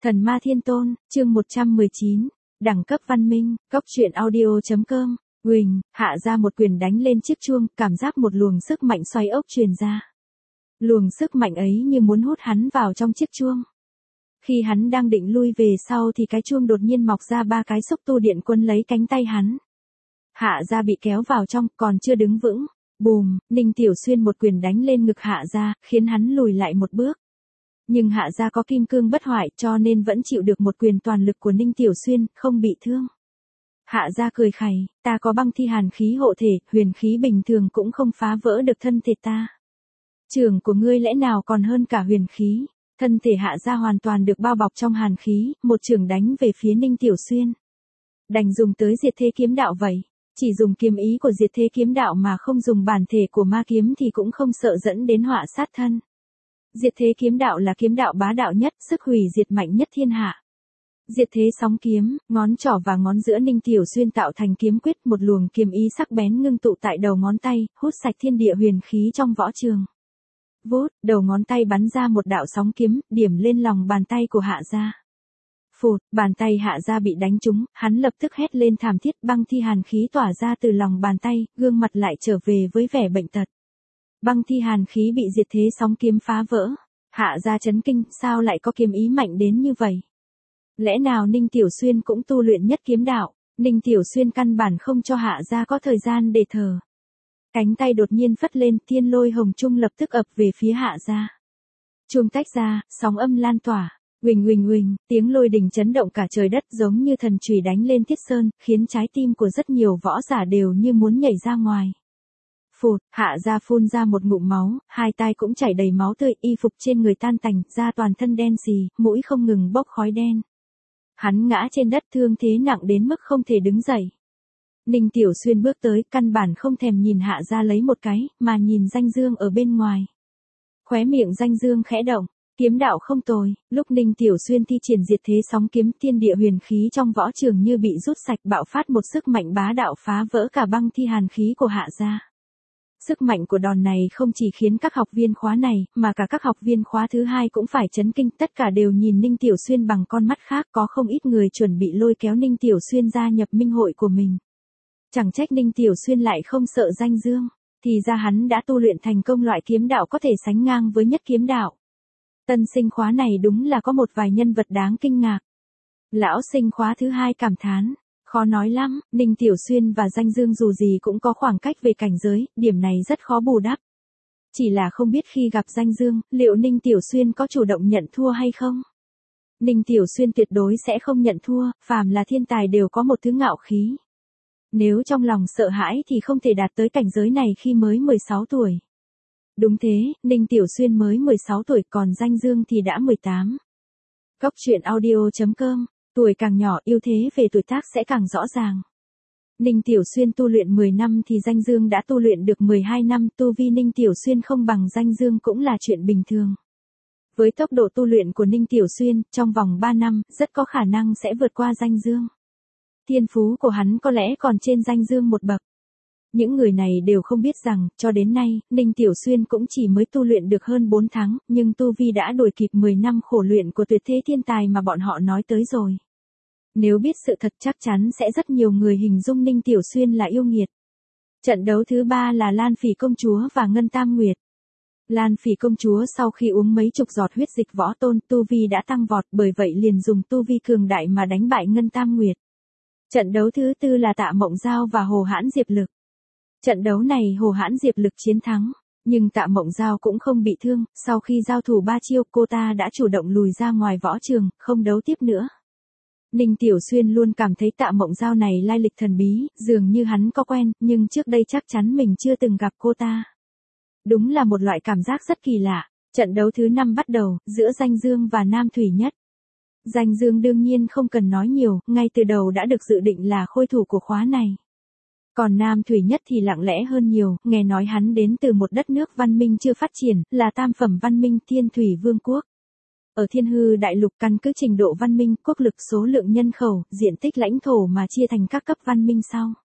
Thần Ma Thiên Tôn, chương 119, đẳng cấp văn minh, cốc truyện audio.com, Quỳnh, hạ ra một quyền đánh lên chiếc chuông, cảm giác một luồng sức mạnh xoay ốc truyền ra. Luồng sức mạnh ấy như muốn hút hắn vào trong chiếc chuông. Khi hắn đang định lui về sau thì cái chuông đột nhiên mọc ra 3 cái xúc tu điện quấn lấy cánh tay hắn. Hạ ra bị kéo vào trong, còn chưa đứng vững. Bùm, Ninh Tiểu Xuyên một quyền đánh lên ngực Hạ ra, khiến hắn lùi lại một bước. Nhưng Hạ ra có kim cương bất hoại cho nên vẫn chịu được một quyền toàn lực của Ninh Tiểu Xuyên, không bị thương. Hạ ra cười khẩy, ta có băng thi hàn khí hộ thể, huyền khí bình thường cũng không phá vỡ được thân thể ta. Trường của ngươi lẽ nào còn hơn cả huyền khí. Thân thể Hạ ra hoàn toàn được bao bọc trong hàn khí, một trường đánh về phía Ninh Tiểu Xuyên. Đành dùng tới diệt thế kiếm đạo vậy. Chỉ dùng kiếm ý của diệt thế kiếm đạo mà không dùng bản thể của ma kiếm thì cũng không sợ dẫn đến họa sát thân. Diệt thế kiếm đạo là kiếm đạo bá đạo nhất, sức hủy diệt mạnh nhất thiên hạ. Diệt thế sóng kiếm, ngón trỏ và ngón giữa Ninh Tiểu Xuyên tạo thành kiếm quyết, một luồng kiếm ý sắc bén ngưng tụ tại đầu ngón tay, hút sạch thiên địa huyền khí trong võ trường. Vút, đầu ngón tay bắn ra một đạo sóng kiếm, điểm lên lòng bàn tay của Hạ gia. Phụt, bàn tay Hạ ra bị đánh trúng, hắn lập tức hét lên thảm thiết, băng thi hàn khí tỏa ra từ lòng bàn tay, gương mặt lại trở về với vẻ bệnh tật. Băng thi hàn khí bị diệt thế sóng kiếm phá vỡ. Hạ ra chấn kinh, sao lại có kiếm ý mạnh đến như vậy? Lẽ nào Ninh Tiểu Xuyên cũng tu luyện nhất kiếm đạo? Ninh Tiểu Xuyên căn bản không cho Hạ ra có thời gian để thở. Cánh tay đột nhiên phất lên, thiên lôi hồng trung lập tức ập về phía Hạ ra. Chuông tách ra, sóng âm lan tỏa. Huỳnh huỳnh huỳnh, tiếng lôi đình chấn động cả trời đất giống như thần chùy đánh lên thiết sơn, khiến trái tim của rất nhiều võ giả đều như muốn nhảy ra ngoài. Phụt, Hạ ra phun ra một ngụm máu, hai tai cũng chảy đầy máu tươi, y phục trên người tan tành, da toàn thân đen xì, mũi không ngừng bốc khói đen. Hắn ngã trên đất thương thế nặng đến mức không thể đứng dậy. Ninh Tiểu Xuyên bước tới, căn bản không thèm nhìn Hạ ra lấy một cái, mà nhìn Danh Dương ở bên ngoài. Khóe miệng Danh Dương khẽ động. Kiếm đạo không tồi, lúc Ninh Tiểu Xuyên thi triển diệt thế sóng kiếm, thiên địa huyền khí trong võ trường như bị rút sạch, bạo phát một sức mạnh bá đạo phá vỡ cả băng thi hàn khí của Hạ gia. Sức mạnh của đòn này không chỉ khiến các học viên khóa này, mà cả các học viên khóa thứ hai cũng phải chấn kinh, tất cả đều nhìn Ninh Tiểu Xuyên bằng con mắt khác, có không ít người chuẩn bị lôi kéo Ninh Tiểu Xuyên gia nhập minh hội của mình. Chẳng trách Ninh Tiểu Xuyên lại không sợ Danh Dương, thì ra hắn đã tu luyện thành công loại kiếm đạo có thể sánh ngang với nhất kiếm đạo. Tân sinh khóa này đúng là có một vài nhân vật đáng kinh ngạc. Lão sinh khóa thứ hai cảm thán, khó nói lắm, Ninh Tiểu Xuyên và Danh Dương dù gì cũng có khoảng cách về cảnh giới, điểm này rất khó bù đắp. Chỉ là không biết khi gặp Danh Dương, liệu Ninh Tiểu Xuyên có chủ động nhận thua hay không? Ninh Tiểu Xuyên tuyệt đối sẽ không nhận thua, phàm là thiên tài đều có một thứ ngạo khí. Nếu trong lòng sợ hãi thì không thể đạt tới cảnh giới này khi mới 16 tuổi. Đúng thế, Ninh Tiểu Xuyên mới 16 tuổi còn Danh Dương thì đã 18. Cốc truyện audio.com, tuổi càng nhỏ ưu thế về tuổi tác sẽ càng rõ ràng. Ninh Tiểu Xuyên tu luyện 10 năm thì Danh Dương đã tu luyện được 12 năm, tu vi Ninh Tiểu Xuyên không bằng Danh Dương cũng là chuyện bình thường. Với tốc độ tu luyện của Ninh Tiểu Xuyên, trong vòng 3 năm, rất có khả năng sẽ vượt qua Danh Dương. Thiên phú của hắn có lẽ còn trên Danh Dương một bậc. Những người này đều không biết rằng, cho đến nay, Ninh Tiểu Xuyên cũng chỉ mới tu luyện được hơn 4 tháng, nhưng tu vi đã đuổi kịp 10 năm khổ luyện của tuyệt thế thiên tài mà bọn họ nói tới rồi. Nếu biết sự thật chắc chắn sẽ rất nhiều người hình dung Ninh Tiểu Xuyên là yêu nghiệt. Trận đấu thứ 3 là Lan Phỉ công chúa và Ngân Tam Nguyệt. Lan Phỉ công chúa sau khi uống mấy chục giọt huyết dịch võ tôn, tu vi đã tăng vọt, bởi vậy liền dùng tu vi cường đại mà đánh bại Ngân Tam Nguyệt. Trận đấu thứ 4 là Tạ Mộng Giao và Hồ Hãn Diệp Lực. Trận đấu này Hồ Hãn Diệp Lực chiến thắng, nhưng Tạ Mộng Giao cũng không bị thương, sau khi giao thủ 3 chiêu cô ta đã chủ động lùi ra ngoài võ trường, không đấu tiếp nữa. Ninh Tiểu Xuyên luôn cảm thấy Tạ Mộng Giao này lai lịch thần bí, dường như hắn có quen, nhưng trước đây chắc chắn mình chưa từng gặp cô ta. Đúng là một loại cảm giác rất kỳ lạ. Trận đấu thứ 5 bắt đầu, giữa Danh Dương và Nam Thủy Nhất. Danh Dương đương nhiên không cần nói nhiều, ngay từ đầu đã được dự định là khôi thủ của khóa này. Còn Nam Thủy Nhất thì lặng lẽ hơn nhiều, nghe nói hắn đến từ một đất nước văn minh chưa phát triển, là tam phẩm văn minh Thiên Thủy Vương quốc. Ở Thiên Hư Đại Lục căn cứ trình độ văn minh, quốc lực, số lượng nhân khẩu, diện tích lãnh thổ mà chia thành các cấp văn minh sau.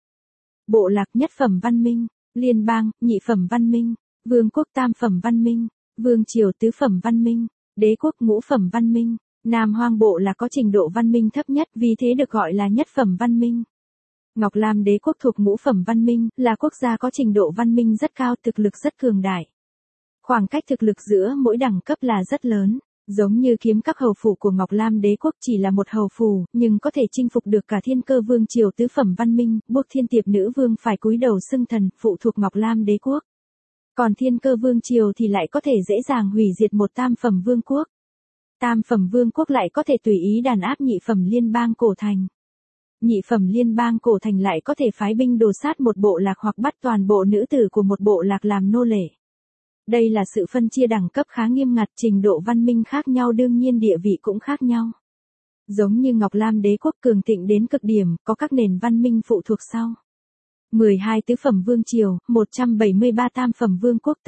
Bộ lạc nhất phẩm văn minh, liên bang, nhị phẩm văn minh, vương quốc tam phẩm văn minh, vương triều tứ phẩm văn minh, đế quốc ngũ phẩm văn minh, Nam Hoang Bộ Lạc có trình độ văn minh thấp nhất, vì thế được gọi là nhất phẩm văn minh. Ngọc Lam Đế quốc thuộc ngũ phẩm văn minh, là quốc gia có trình độ văn minh rất cao, thực lực rất cường đại. Khoảng cách thực lực giữa mỗi đẳng cấp là rất lớn. Giống như kiếm các hầu phủ của Ngọc Lam Đế quốc chỉ là một hầu phủ, nhưng có thể chinh phục được cả Thiên Cơ Vương triều tứ phẩm văn minh, buộc Thiên Tiệp nữ vương phải cúi đầu xưng thần, phụ thuộc Ngọc Lam Đế quốc. Còn Thiên Cơ Vương triều thì lại có thể dễ dàng hủy diệt một tam phẩm vương quốc. Tam phẩm vương quốc lại có thể tùy ý đàn áp nhị phẩm liên bang cổ thành. Nhị phẩm liên bang cổ thành lại có thể phái binh đồ sát một bộ lạc hoặc bắt toàn bộ nữ tử của một bộ lạc làm nô lệ. Đây là sự phân chia đẳng cấp khá nghiêm ngặt, trình độ văn minh khác nhau đương nhiên địa vị cũng khác nhau. Giống như Ngọc Lam Đế quốc cường thịnh đến cực điểm, có các nền văn minh phụ thuộc sau. 12 tứ phẩm vương triều, 173 tam phẩm vương quốc,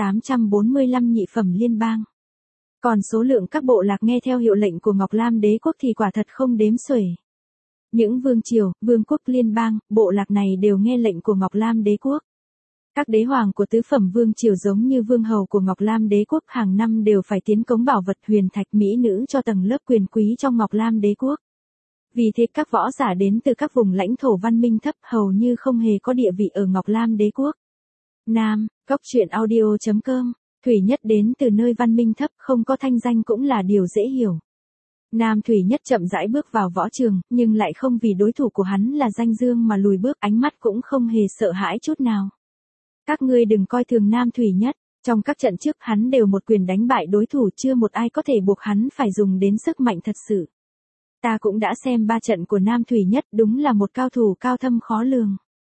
845 nhị phẩm liên bang. Còn số lượng các bộ lạc nghe theo hiệu lệnh của Ngọc Lam Đế quốc thì quả thật không đếm xuể. Những vương triều, vương quốc liên bang, bộ lạc này đều nghe lệnh của Ngọc Lam Đế quốc. Các đế hoàng của tứ phẩm vương triều giống như vương hầu của Ngọc Lam Đế quốc hàng năm đều phải tiến cống bảo vật huyền thạch mỹ nữ cho tầng lớp quyền quý trong Ngọc Lam Đế quốc. Vì thế các võ giả đến từ các vùng lãnh thổ văn minh thấp hầu như không hề có địa vị ở Ngọc Lam Đế quốc. Nam, Cốc Truyện Audio.com, Thủy Nhất đến từ nơi văn minh thấp, không có thanh danh cũng là điều dễ hiểu. Nam Thủy Nhất chậm rãi bước vào võ trường, nhưng lại không vì đối thủ của hắn là Danh Dương mà lùi bước, ánh mắt cũng không hề sợ hãi chút nào. Các ngươi đừng coi thường Nam Thủy Nhất, trong các trận trước hắn đều một quyền đánh bại đối thủ, chưa một ai có thể buộc hắn phải dùng đến sức mạnh thật sự. Ta cũng đã xem 3 trận của Nam Thủy Nhất, đúng là một cao thủ cao thâm khó lường.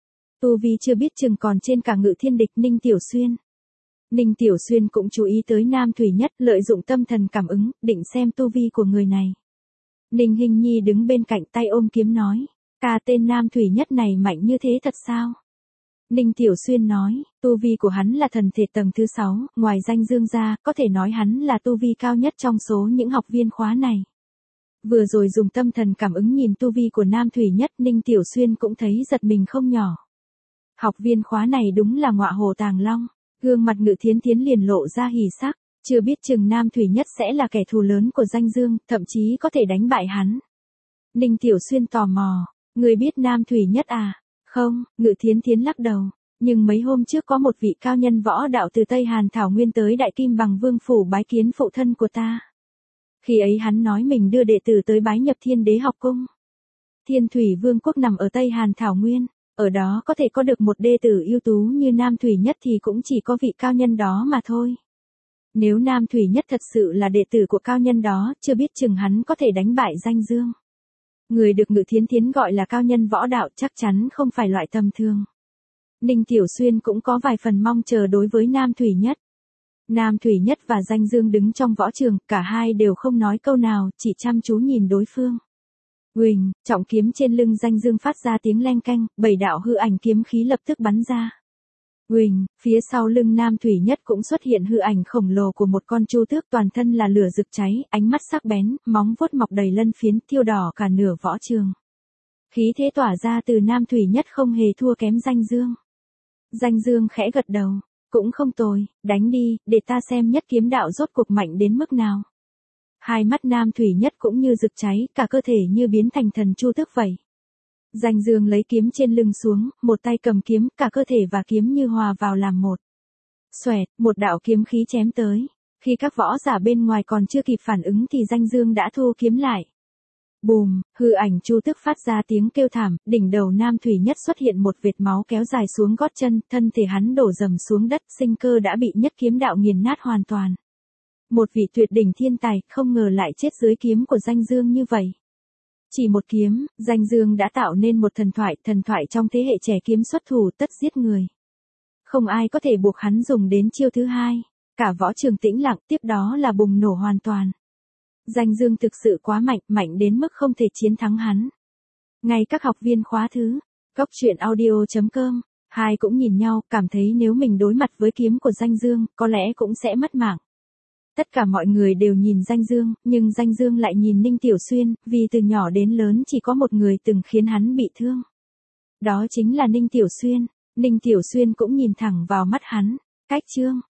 Tu vi chưa biết chừng còn trên cả Ngự Thiên địch Ninh Tiểu Xuyên. Ninh Tiểu Xuyên cũng chú ý tới Nam Thủy Nhất, lợi dụng tâm thần cảm ứng, định xem tu vi của người này. Ninh Hinh Nhi đứng bên cạnh tay ôm kiếm nói, ca tên Nam Thủy Nhất này mạnh như thế thật sao? Ninh Tiểu Xuyên nói, tu vi của hắn là thần thể tầng thứ 6, ngoài Danh Dương ra, có thể nói hắn là tu vi cao nhất trong số những học viên khóa này. Vừa rồi dùng tâm thần cảm ứng nhìn tu vi của Nam Thủy Nhất, Ninh Tiểu Xuyên cũng thấy giật mình không nhỏ. Học viên khóa này đúng là ngọa hồ tàng long, gương mặt Ngự Thiến Thiến liền lộ ra hỉ sắc, chưa biết chừng Nam Thủy Nhất sẽ là kẻ thù lớn của Danh Dương, thậm chí có thể đánh bại hắn. Ninh Tiểu Xuyên tò mò, người biết Nam Thủy Nhất à? Không, Ngự Thiến Thiến lắc đầu, nhưng mấy hôm trước có một vị cao nhân võ đạo từ Tây Hàn Thảo Nguyên tới Đại Kim Bằng Vương phủ bái kiến phụ thân của ta. Khi ấy hắn nói mình đưa đệ tử tới bái nhập Thiên Đế học cung. Thiên Thủy Vương quốc nằm ở Tây Hàn Thảo Nguyên, ở đó có thể có được một đệ tử ưu tú như Nam Thủy Nhất thì cũng chỉ có vị cao nhân đó mà thôi. Nếu Nam Thủy Nhất thật sự là đệ tử của cao nhân đó, chưa biết chừng hắn có thể đánh bại Danh Dương. Người được Ngự Thiến Thiến gọi là cao nhân võ đạo chắc chắn không phải loại tầm thường. Ninh Tiểu Xuyên cũng có vài phần mong chờ đối với Nam Thủy Nhất. Nam Thủy Nhất và Danh Dương đứng trong võ trường, cả hai đều không nói câu nào, chỉ chăm chú nhìn đối phương. Huỳnh, trọng kiếm trên lưng Danh Dương phát ra tiếng leng keng, 7 đạo hư ảnh kiếm khí lập tức bắn ra. Huỳnh, phía sau lưng Nam Thủy Nhất cũng xuất hiện hư ảnh khổng lồ của một con chu tước, toàn thân là lửa rực cháy, ánh mắt sắc bén, móng vuốt mọc đầy lân phiến, thiêu đỏ cả nửa võ trường. Khí thế tỏa ra từ Nam Thủy Nhất không hề thua kém Danh Dương. Danh Dương khẽ gật đầu, cũng không tồi, đánh đi, để ta xem Nhất kiếm đạo rốt cuộc mạnh đến mức nào. Hai mắt Nam Thủy Nhất cũng như rực cháy, cả cơ thể như biến thành thần chu tước vậy. Danh Dương lấy kiếm trên lưng xuống, một tay cầm kiếm, cả cơ thể và kiếm như hòa vào làm một. Xoẹt, một đạo kiếm khí chém tới. Khi các võ giả bên ngoài còn chưa kịp phản ứng thì Danh Dương đã thu kiếm lại. Bùm, hư ảnh chu tước phát ra tiếng kêu thảm, đỉnh đầu Nam Thủy Nhất xuất hiện một vệt máu kéo dài xuống gót chân, thân thể hắn đổ dầm xuống đất, sinh cơ đã bị Nhất kiếm đạo nghiền nát hoàn toàn. Một vị tuyệt đỉnh thiên tài, không ngờ lại chết dưới kiếm của Danh Dương như vậy. Chỉ một kiếm, Danh Dương đã tạo nên một thần thoại trong thế hệ trẻ kiếm xuất thủ tất giết người. Không ai có thể buộc hắn dùng đến chiêu thứ hai. Cả võ trường tĩnh lặng, tiếp đó là bùng nổ hoàn toàn. Danh Dương thực sự quá mạnh, mạnh đến mức không thể chiến thắng hắn. Ngay các học viên khóa thứ, Cốc Truyện Audio.com, hai cũng nhìn nhau, cảm thấy nếu mình đối mặt với kiếm của Danh Dương, có lẽ cũng sẽ mất mạng. Tất cả mọi người đều nhìn Danh Dương, nhưng Danh Dương lại nhìn Ninh Tiểu Xuyên, vì từ nhỏ đến lớn chỉ có một người từng khiến hắn bị thương. Đó chính là Ninh Tiểu Xuyên. Ninh Tiểu Xuyên cũng nhìn thẳng vào mắt hắn. Cách chương